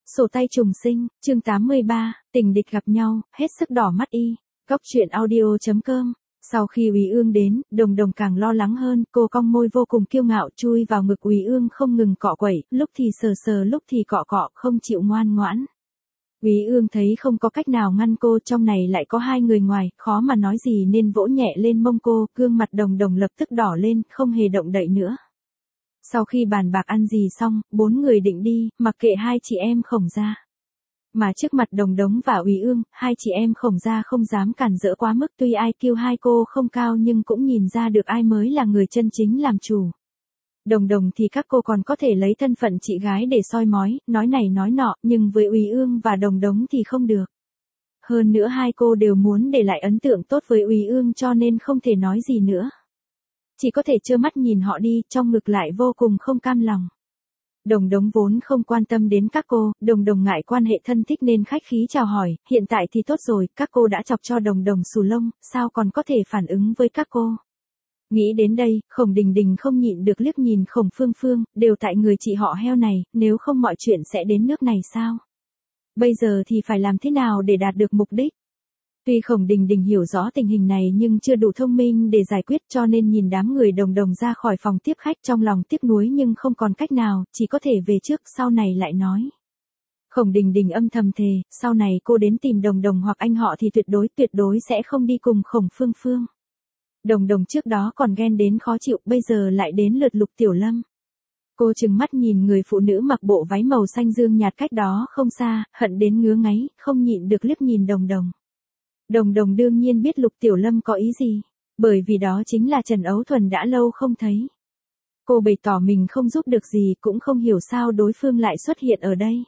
Sổ tay trùng sinh, chương 83, tình địch gặp nhau, hết sức đỏ mắt y. Góc truyện audio.com. Sau khi Úy Ương đến, Đồng Đồng càng lo lắng hơn, cô cong môi vô cùng kiêu ngạo chui vào ngực Úy Ương không ngừng cọ quẩy, lúc thì sờ sờ lúc thì cọ cọ, không chịu ngoan ngoãn. Úy Ương thấy không có cách nào ngăn cô, trong này lại có hai người ngoài, khó mà nói gì nên vỗ nhẹ lên mông cô, gương mặt Đồng Đồng lập tức đỏ lên, không hề động đậy nữa. Sau khi bàn bạc ăn gì xong, bốn người định đi, mặc kệ hai chị em Khổng Gia. Mà trước mặt Đồng Đống và Úy Ương, hai chị em Khổng Gia không dám cản rỡ quá mức, tuy IQ hai cô không cao nhưng cũng nhìn ra được ai mới là người chân chính làm chủ. Đồng Đồng thì các cô còn có thể lấy thân phận chị gái để soi mói, nói này nói nọ, nhưng với Úy Ương và Đồng Đống thì không được. Hơn nữa hai cô đều muốn để lại ấn tượng tốt với Úy Ương cho nên không thể nói gì nữa. Chỉ có thể trơ mắt nhìn họ đi, trong ngực lại vô cùng không cam lòng. Đồng Đống vốn không quan tâm đến các cô, Đồng Đồng ngại quan hệ thân thích nên khách khí chào hỏi, hiện tại thì tốt rồi, các cô đã chọc cho Đồng Đồng xù lông, sao còn có thể phản ứng với các cô. Nghĩ đến đây, Khổng Đình Đình không nhịn được liếc nhìn Khổng Phương Phương, đều tại người chị họ heo này, nếu không mọi chuyện sẽ đến nước này sao? Bây giờ thì phải làm thế nào để đạt được mục đích? Tuy Khổng Đình Đình hiểu rõ tình hình này nhưng chưa đủ thông minh để giải quyết cho nên nhìn đám người Đồng Đồng ra khỏi phòng tiếp khách trong lòng tiếc nuối nhưng không còn cách nào, chỉ có thể về trước sau này lại nói. Khổng Đình Đình âm thầm thề, sau này cô đến tìm Đồng Đồng hoặc anh họ thì tuyệt đối sẽ không đi cùng Khổng Phương Phương. Đồng Đồng trước đó còn ghen đến khó chịu, bây giờ lại đến lượt Lục Tiểu Lâm. Cô trừng mắt nhìn người phụ nữ mặc bộ váy màu xanh dương nhạt cách đó không xa, hận đến ngứa ngáy, không nhịn được liếc nhìn Đồng Đồng. Đồng Đồng đương nhiên biết Lục Tiểu Lâm có ý gì, bởi vì đó chính là Trần Ấu Thuần đã lâu không thấy. Cô bày tỏ mình không giúp được gì cũng không hiểu sao đối phương lại xuất hiện ở đây.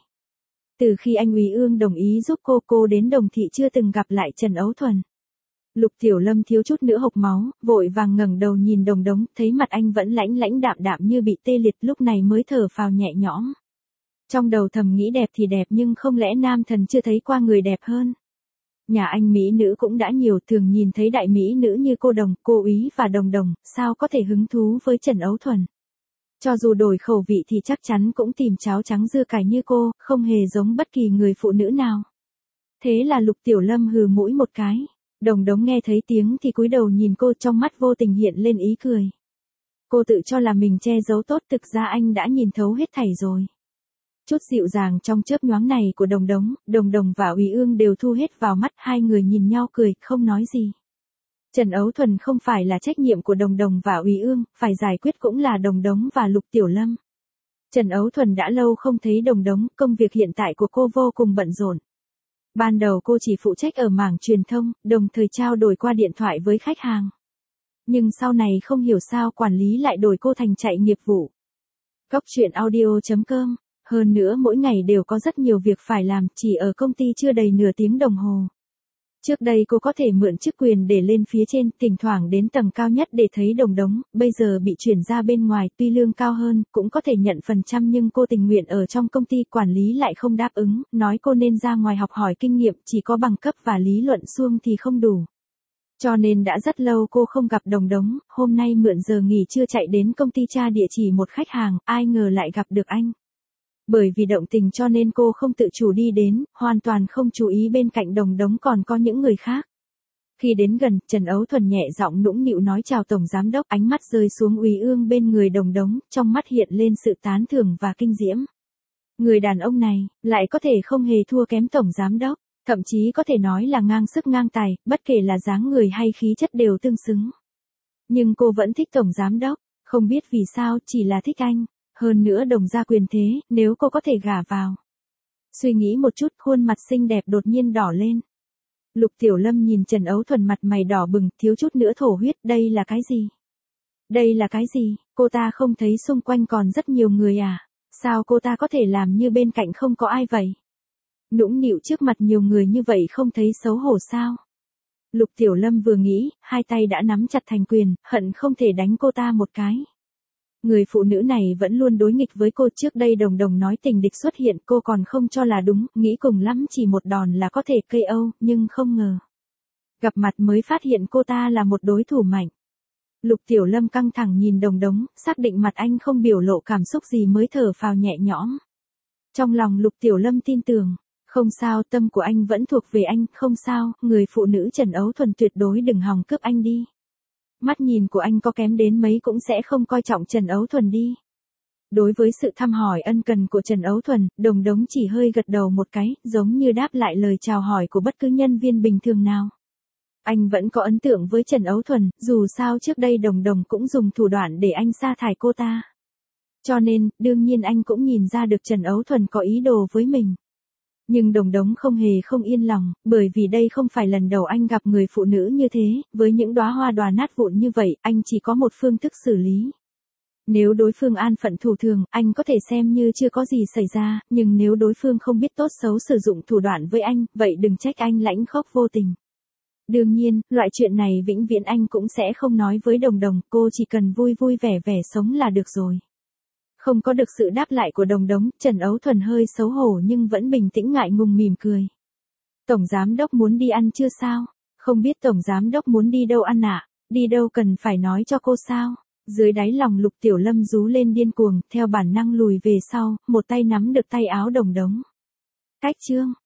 Từ khi anh Úy Ương đồng ý giúp cô đến Đồng Thị chưa từng gặp lại Trần Ấu Thuần. Lục Tiểu Lâm thiếu chút nữa hộc máu, vội vàng ngẩng đầu nhìn Đồng Đống, thấy mặt anh vẫn lãnh đạm như bị tê liệt, lúc này mới thở phào nhẹ nhõm. Trong đầu thầm nghĩ đẹp thì đẹp nhưng không lẽ nam thần chưa thấy qua người đẹp hơn. Nhà anh mỹ nữ cũng đã nhiều, thường nhìn thấy đại mỹ nữ như cô Đồng, cô Úy và Đồng Đồng, sao có thể hứng thú với Trần Ấu Thuần. Cho dù đổi khẩu vị thì chắc chắn cũng tìm cháo trắng dưa cải như cô, không hề giống bất kỳ người phụ nữ nào. Thế là Lục Tiểu Lâm hừ mũi một cái. Đồng Đống nghe thấy tiếng thì cúi đầu nhìn cô, trong mắt vô tình hiện lên ý cười. Cô tự cho là mình che giấu tốt, thực ra anh đã nhìn thấu hết thảy rồi. Chút dịu dàng trong chớp nhoáng này của Đồng Đồng và Úy Ương đều thu hết vào mắt, hai người nhìn nhau cười, không nói gì. Trần Ấu Thuần không phải là trách nhiệm của Đồng Đồng và Úy Ương, phải giải quyết cũng là Đồng Đống và Lục Tiểu Lâm. Trần Ấu Thuần đã lâu không thấy Đồng Đống, công việc hiện tại của cô vô cùng bận rộn. Ban đầu cô chỉ phụ trách ở mảng truyền thông, đồng thời trao đổi qua điện thoại với khách hàng. Nhưng sau này không hiểu sao quản lý lại đổi cô thành chạy nghiệp vụ. Góc truyện audio.com. Hơn nữa mỗi ngày đều có rất nhiều việc phải làm, chỉ ở công ty chưa đầy nửa tiếng đồng hồ. Trước đây cô có thể mượn chức quyền để lên phía trên, thỉnh thoảng đến tầng cao nhất để thấy Đồng Đống, bây giờ bị chuyển ra bên ngoài, tuy lương cao hơn, cũng có thể nhận phần trăm nhưng cô tình nguyện ở trong công ty, quản lý lại không đáp ứng, nói cô nên ra ngoài học hỏi kinh nghiệm, chỉ có bằng cấp và lý luận suông thì không đủ. Cho nên đã rất lâu cô không gặp Đồng Đống, hôm nay mượn giờ nghỉ trưa chạy đến công ty tra địa chỉ một khách hàng, ai ngờ lại gặp được anh. Bởi vì động tình cho nên cô không tự chủ đi đến, hoàn toàn không chú ý bên cạnh Đồng Đống còn có những người khác. Khi đến gần, Trần Ấu Thuần nhẹ giọng nũng nịu nói chào Tổng Giám Đốc, ánh mắt rơi xuống Úy Ương bên người Đồng Đống, trong mắt hiện lên sự tán thưởng và kinh diễm. Người đàn ông này, lại có thể không hề thua kém Tổng Giám Đốc, thậm chí có thể nói là ngang sức ngang tài, bất kể là dáng người hay khí chất đều tương xứng. Nhưng cô vẫn thích Tổng Giám Đốc, không biết vì sao, chỉ là thích anh. Hơn nữa Đồng gia quyền thế, nếu cô có thể gả vào. Suy nghĩ một chút, khuôn mặt xinh đẹp đột nhiên đỏ lên. Lục Tiểu Lâm nhìn Trần Ấu Thuần mặt mày đỏ bừng, thiếu chút nữa thổ huyết, đây là cái gì? Đây là cái gì? Cô ta không thấy xung quanh còn rất nhiều người à? Sao cô ta có thể làm như bên cạnh không có ai vậy? Nũng nịu trước mặt nhiều người như vậy không thấy xấu hổ sao? Lục Tiểu Lâm vừa nghĩ, hai tay đã nắm chặt thành quyền, hận không thể đánh cô ta một cái. Người phụ nữ này vẫn luôn đối nghịch với cô, trước đây Đồng Đồng nói tình địch xuất hiện cô còn không cho là đúng, nghĩ cùng lắm chỉ một đòn là có thể KO, nhưng không ngờ. Gặp mặt mới phát hiện cô ta là một đối thủ mạnh. Lục Tiểu Lâm căng thẳng nhìn Đồng Đống, xác định mặt anh không biểu lộ cảm xúc gì mới thở phào nhẹ nhõm. Trong lòng Lục Tiểu Lâm tin tưởng, không sao, tâm của anh vẫn thuộc về anh, không sao, người phụ nữ Trần Ấu Thuần tuyệt đối đừng hòng cướp anh đi. Mắt nhìn của anh có kém đến mấy cũng sẽ không coi trọng Trần Ấu Thuần đi. Đối với sự thăm hỏi ân cần của Trần Ấu Thuần, Đồng Đống chỉ hơi gật đầu một cái, giống như đáp lại lời chào hỏi của bất cứ nhân viên bình thường nào. Anh vẫn có ấn tượng với Trần Ấu Thuần, dù sao trước đây Đồng Đồng cũng dùng thủ đoạn để anh sa thải cô ta. Cho nên, đương nhiên anh cũng nhìn ra được Trần Ấu Thuần có ý đồ với mình. Nhưng Đồng Đống không hề không yên lòng, bởi vì đây không phải lần đầu anh gặp người phụ nữ như thế, với những đóa hoa đóa nát vụn như vậy, anh chỉ có một phương thức xử lý. Nếu đối phương an phận thủ thường, anh có thể xem như chưa có gì xảy ra, nhưng nếu đối phương không biết tốt xấu sử dụng thủ đoạn với anh, vậy đừng trách anh lãnh khốc vô tình. Đương nhiên, loại chuyện này vĩnh viễn anh cũng sẽ không nói với Đồng Đồng, cô chỉ cần vui vui vẻ vẻ sống là được rồi. Không có được sự đáp lại của Đồng Đống, Trần Ấu Thuần hơi xấu hổ nhưng vẫn bình tĩnh ngại ngùng mỉm cười. Tổng giám đốc muốn đi ăn chưa sao? Không biết tổng giám đốc muốn đi đâu ăn ạ? Đi đâu cần phải nói cho cô sao? Dưới đáy lòng Lục Tiểu Lâm rú lên điên cuồng, theo bản năng lùi về sau, một tay nắm được tay áo Đồng Đống. Cách chương